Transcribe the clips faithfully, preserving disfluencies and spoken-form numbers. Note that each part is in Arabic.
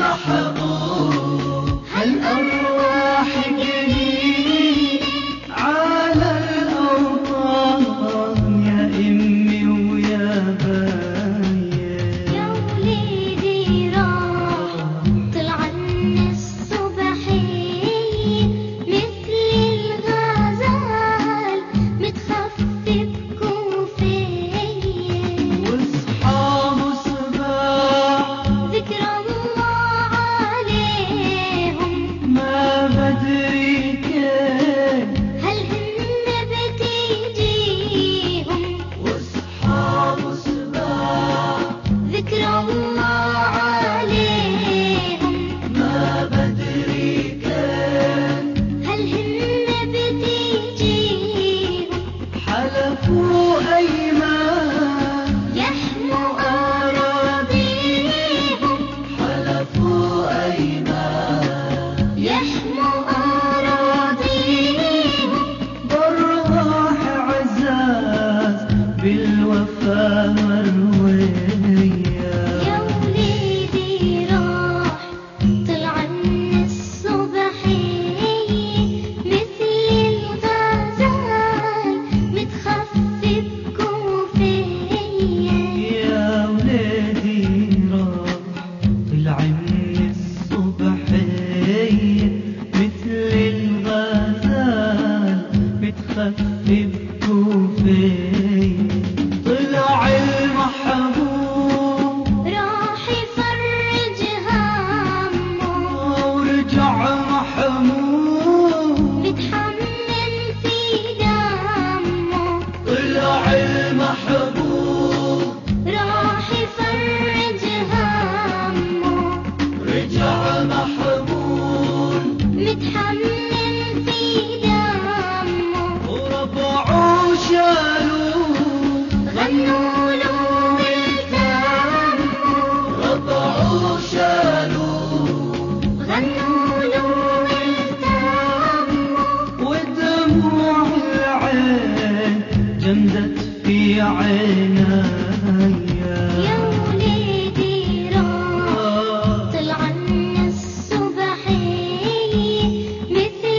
محبوب هالأرواح جري على الأوطان يا أمي ويا باية. يا وليدي راح طلع الصبحية مثل الغزال متخفف كوفية، واصحاب صباح ذكر الله عليهم ما بدري كيف هل هن بتيجيهم. واصحاب صباح ذكر الله عليهم ما بدري كيف هل هن بتيجيهم. حلفوا أيمان يحموا أراضيهم حلفوا أيمان يحموا أراضيهم بالروح عزاز بالوفا مروية. يا وليدي راح طلع الصبحية مثل الغزال متخفف كوفية. يا ولادي راح طلع من الصبحية مثل الغزال متخفف كوفية. طلع المحبوب راح يفرج همه ورجع محمود متحمل في دمه. طلع المحبوب راح يفرج همه رجع محمود متحمل في دمه. وربعوا شالوه غنوا له بالتامه ربعوا شالوه غنوا له بالتامه. ودموع العين جمدت في عيناي. يا وليدي راح طلع الصبحية مثل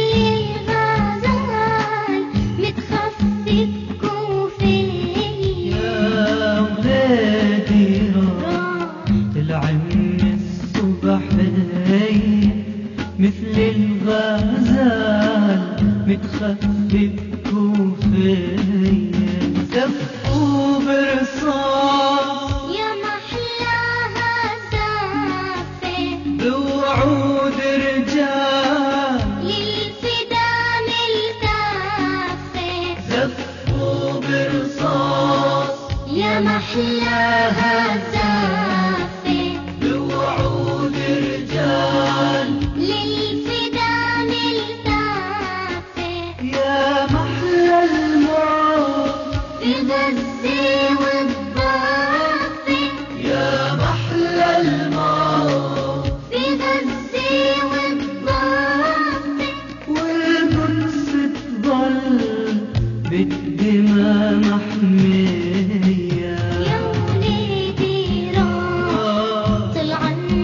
الغزال متخفف كوفية. يا ولادي راح راح طلع من الصبحية مثل الغزال متخفف كوفية. زفوا برصاص يا محلاها زافة بوعود رجال للفدا ملتفة. زفوا برصاص يا محلاها زافة بوعود رجال للفدا ملتفة. يا محلى الموت في غزة والضفة يا محلى الموت في غزة والضفة. والقدس تضل بالدماء محمية. يا وليدي راح طلع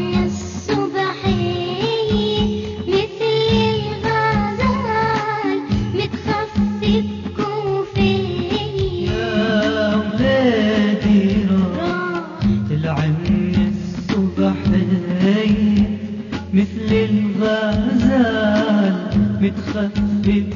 الصبحية مثل الغزال متخفف كوفية. يا ولادي راح راح طلع من الصبحية مثل الغزال متخفف